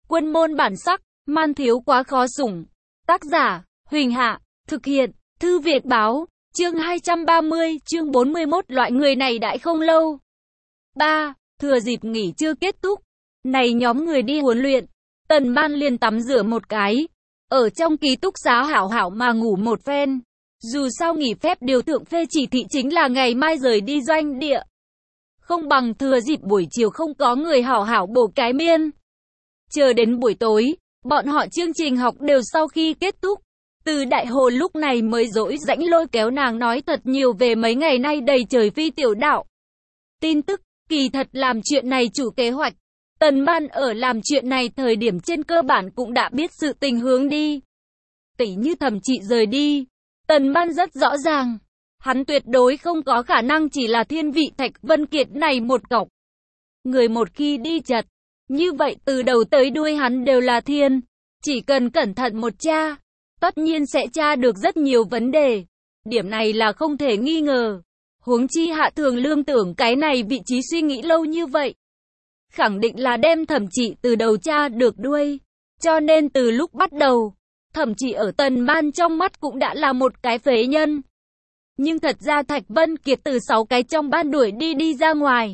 Quân môn bản sắc, man thiếu quá khó sủng. Tác giả, Huỳnh Hạ, thực hiện, Thư Việt Báo, chương 230, chương 41 loại người này đãi không lâu. 3. Thừa dịp nghỉ trưa kết thúc, này nhóm người đi huấn luyện, Tần Ban liền tắm rửa một cái, ở trong ký túc xá hảo hảo mà ngủ một phen. Dù sao nghỉ phép điều thượng phê chỉ thị chính là ngày mai rời đi doanh địa. Không bằng thừa dịp buổi chiều không có người hảo hảo bổ cái miên. Chờ đến buổi tối, bọn họ chương trình học đều sau khi kết thúc. Từ Đại Hồ lúc này mới rỗi rãnh lôi kéo nàng nói thật nhiều về mấy ngày nay đầy trời phi tiểu đạo. Tin tức, kỳ thật làm chuyện này chủ kế hoạch. Tần Ban ở làm chuyện này thời điểm trên cơ bản cũng đã biết sự tình hướng đi. Tỉ như Thẩm Trị rời đi, Tần Ban rất rõ ràng. Hắn tuyệt đối không có khả năng chỉ là thiên vị Thạch Vân Kiệt này một cọc. Người một khi đi chật, như vậy từ đầu tới đuôi hắn đều là thiên. Chỉ cần cẩn thận một tra, tất nhiên sẽ tra được rất nhiều vấn đề. Điểm này là không thể nghi ngờ. Huống chi Hạ Thường Lương tưởng cái này vị trí suy nghĩ lâu như vậy. Khẳng định là đem Thẩm Trị từ đầu tra được đuôi. Cho nên từ lúc bắt đầu, Thẩm Trị ở Tần Ban trong mắt cũng đã là một cái phế nhân. Nhưng thật ra Thạch Vân Kiệt từ 6 cái trong ban đuổi đi ra ngoài.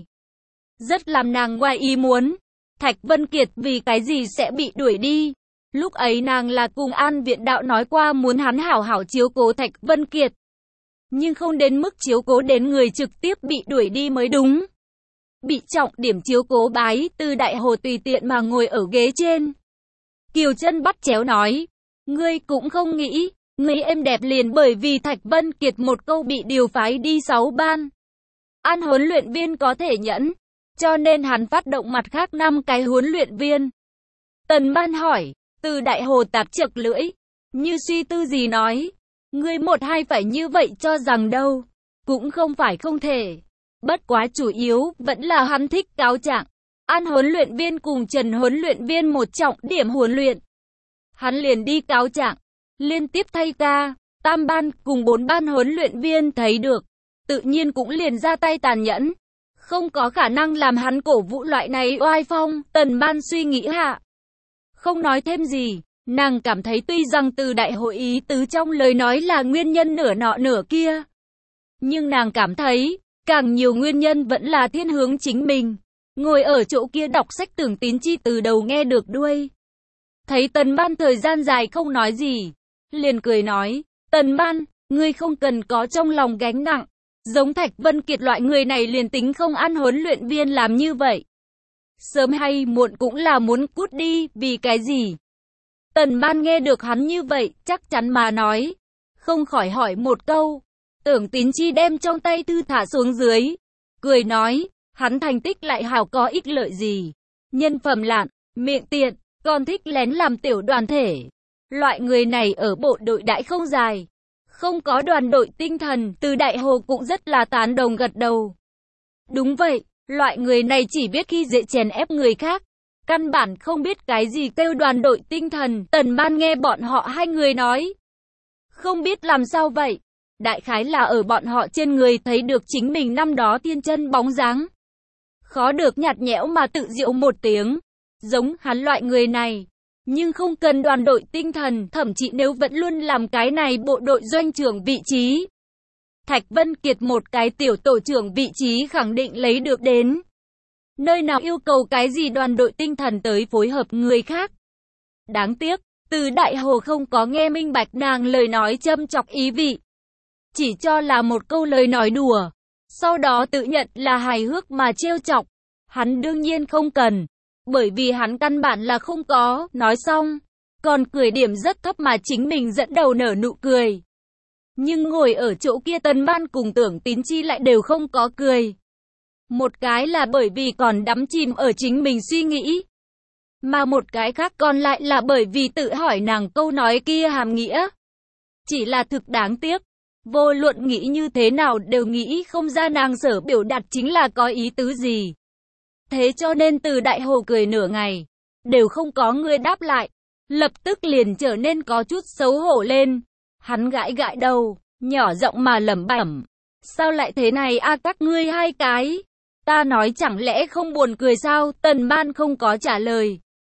Rất làm nàng ngoài ý muốn. Thạch Vân Kiệt vì cái gì sẽ bị đuổi đi? Lúc ấy nàng là cùng An Viện Đạo nói qua muốn hắn hảo hảo chiếu cố Thạch Vân Kiệt. Nhưng không đến mức chiếu cố đến người trực tiếp bị đuổi đi mới đúng. Bị trọng điểm chiếu cố bái từ Đại Hồ tùy tiện mà ngồi ở ghế trên. Kiều Chân bắt chéo nói. Ngươi cũng không nghĩ, người em đẹp liền bởi vì Thạch Vân Kiệt một câu bị điều phái đi 6 ban. An huấn luyện viên có thể nhẫn, cho nên hắn phát động mặt khác 5 cái huấn luyện viên. Tần Ban hỏi, từ Đại Hồ tạp chật lưỡi, như suy tư gì nói, ngươi một hai phải như vậy cho rằng đâu, cũng không phải không thể. Bất quá chủ yếu vẫn là hắn thích cáo trạng. An huấn luyện viên cùng Trần huấn luyện viên một trọng điểm huấn luyện. Hắn liền đi cáo trạng, liên tiếp thay ca, tam ban cùng 4 ban huấn luyện viên thấy được, tự nhiên cũng liền ra tay tàn nhẫn. Không có khả năng làm hắn cổ vũ loại này oai phong, Tần Ban suy nghĩ hạ. Không nói thêm gì, nàng cảm thấy tuy rằng từ Đại Hội ý tứ trong lời nói là nguyên nhân nửa nọ nửa kia. Nhưng nàng cảm thấy, càng nhiều nguyên nhân vẫn là thiên hướng chính mình. Ngồi ở chỗ kia đọc sách Tưởng Tín Chi từ đầu nghe được đuôi. Thấy Tần Ban thời gian dài không nói gì, liền cười nói, Tần Ban, ngươi không cần có trong lòng gánh nặng. Giống Thạch Vân Kiệt loại người này liền tính không ăn huấn luyện viên làm như vậy. Sớm hay muộn cũng là muốn cút đi, vì cái gì? Tần Ban nghe được hắn như vậy, chắc chắn mà nói. Không khỏi hỏi một câu. Tưởng Tín Chi đem trong tay thư thả xuống dưới. Cười nói, hắn thành tích lại hảo có ích lợi gì? Nhân phẩm lạn, miệng tiện, còn thích lén làm tiểu đoàn thể. Loại người này ở bộ đội đãi không dài. Không có đoàn đội tinh thần, từ Đại Hồ cũng rất là tán đồng gật đầu. Đúng vậy, loại người này chỉ biết khi dễ chèn ép người khác. Căn bản không biết cái gì kêu đoàn đội tinh thần, Tần Ban nghe bọn họ hai người nói. Không biết làm sao vậy, đại khái là ở bọn họ trên người thấy được chính mình năm đó thiên chân bóng dáng. Khó được nhạt nhẽo mà tự diệu một tiếng, giống hắn loại người này. Nhưng không cần đoàn đội tinh thần, thậm chí nếu vẫn luôn làm cái này bộ đội doanh trưởng vị trí. Thạch Vân Kiệt một cái tiểu tổ trưởng vị trí khẳng định lấy được đến. Nơi nào yêu cầu cái gì đoàn đội tinh thần tới phối hợp người khác. Đáng tiếc, từ Đại Hồ không có nghe minh bạch nàng lời nói châm chọc ý vị. Chỉ cho là một câu lời nói đùa. Sau đó tự nhận là hài hước mà trêu chọc. Hắn đương nhiên không cần. Bởi vì hắn căn bản là không có, nói xong, còn cười điểm rất thấp mà chính mình dẫn đầu nở nụ cười. Nhưng ngồi ở chỗ kia Tần Ban cùng Tưởng Tín Chi lại đều không có cười. Một cái là bởi vì còn đắm chìm ở chính mình suy nghĩ. Mà một cái khác còn lại là bởi vì tự hỏi nàng câu nói kia hàm nghĩa. Chỉ là thực đáng tiếc, vô luận nghĩ như thế nào đều nghĩ không ra nàng sở biểu đạt chính là có ý tứ gì. Thế cho nên từ Đại Hồ cười nửa ngày, đều không có người đáp lại, lập tức liền trở nên có chút xấu hổ lên. Hắn gãi gãi đầu, nhỏ giọng mà lẩm bẩm, sao lại thế này a các ngươi hai cái? Ta nói chẳng lẽ không buồn cười sao? Tần Ban không có trả lời.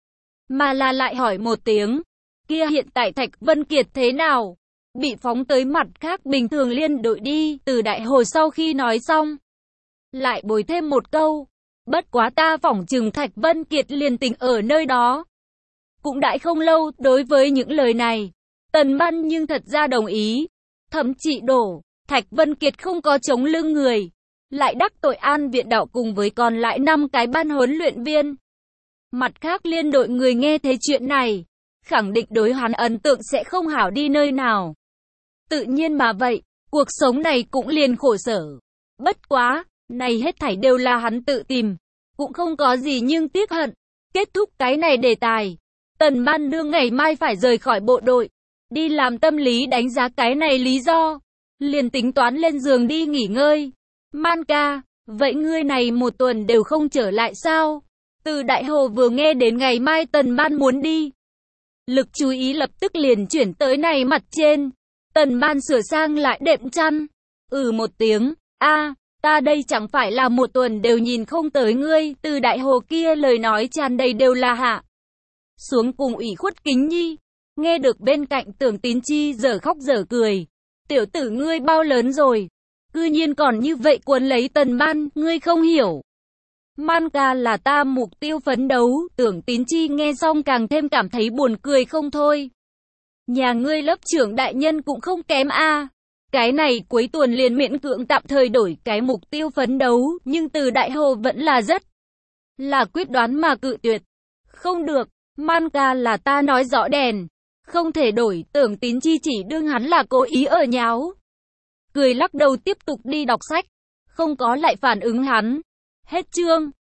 mà là lại hỏi một tiếng. Kia hiện tại Thạch Vân Kiệt thế nào? Bị phóng tới mặt khác bình thường liên đội đi, Từ Đại Hồ sau khi nói xong. Lại bồi thêm một câu. Bất quá ta phỏng chừng Thạch Vân Kiệt liền tình ở nơi đó. Cũng đã không lâu, đối với những lời này, Tần Ban nhưng thật ra đồng ý. Thậm chí đổ, Thạch Vân Kiệt không có chống lưng người. Lại đắc tội An Viện Đạo cùng với còn lại 5 cái ban huấn luyện viên. Mặt khác liên đội người nghe thấy chuyện này, khẳng định đối hắn ấn tượng sẽ không hảo đi nơi nào. Tự nhiên mà vậy, cuộc sống này cũng liền khổ sở. Bất quá, này hết thảy đều là hắn tự tìm, cũng không có gì nhưng tiếc hận. Kết thúc cái này đề tài, Tần Ban Nương ngày mai phải rời khỏi bộ đội, đi làm tâm lý đánh giá cái này lý do, liền tính toán lên giường đi nghỉ ngơi. Man ca, vậy ngươi này một tuần đều không trở lại sao? Từ Đại Hồ vừa nghe đến ngày mai Tần Ban muốn đi, lực chú ý lập tức liền chuyển tới này mặt trên. Tần Ban sửa sang lại đệm chăn, một tiếng, ta đây chẳng phải là một tuần đều nhìn không tới ngươi. Từ Đại Hồ kia lời nói tràn đầy đều là hạ xuống cùng ủy khuất kính nhi. Nghe được bên cạnh Tưởng Tín Chi dở khóc dở cười. Tiểu tử ngươi bao lớn rồi, cư nhiên còn như vậy quấn lấy Tần Ban, ngươi không hiểu. Man ca là ta mục tiêu phấn đấu. Tưởng Tín Chi nghe xong càng thêm cảm thấy buồn cười không thôi. Nhà ngươi lớp trưởng đại nhân cũng không kém a. Cái này cuối tuần liền miễn cưỡng tạm thời đổi cái mục tiêu phấn đấu, nhưng Từ Đại Hồ vẫn là rất là quyết đoán mà cự tuyệt. Không được, Man ca là ta nói rõ đèn, không thể đổi. Tưởng Tín Chi chỉ đương hắn là cố ý ở nháo. Cười lắc đầu tiếp tục đi đọc sách, không có lại phản ứng hắn. Hết chương.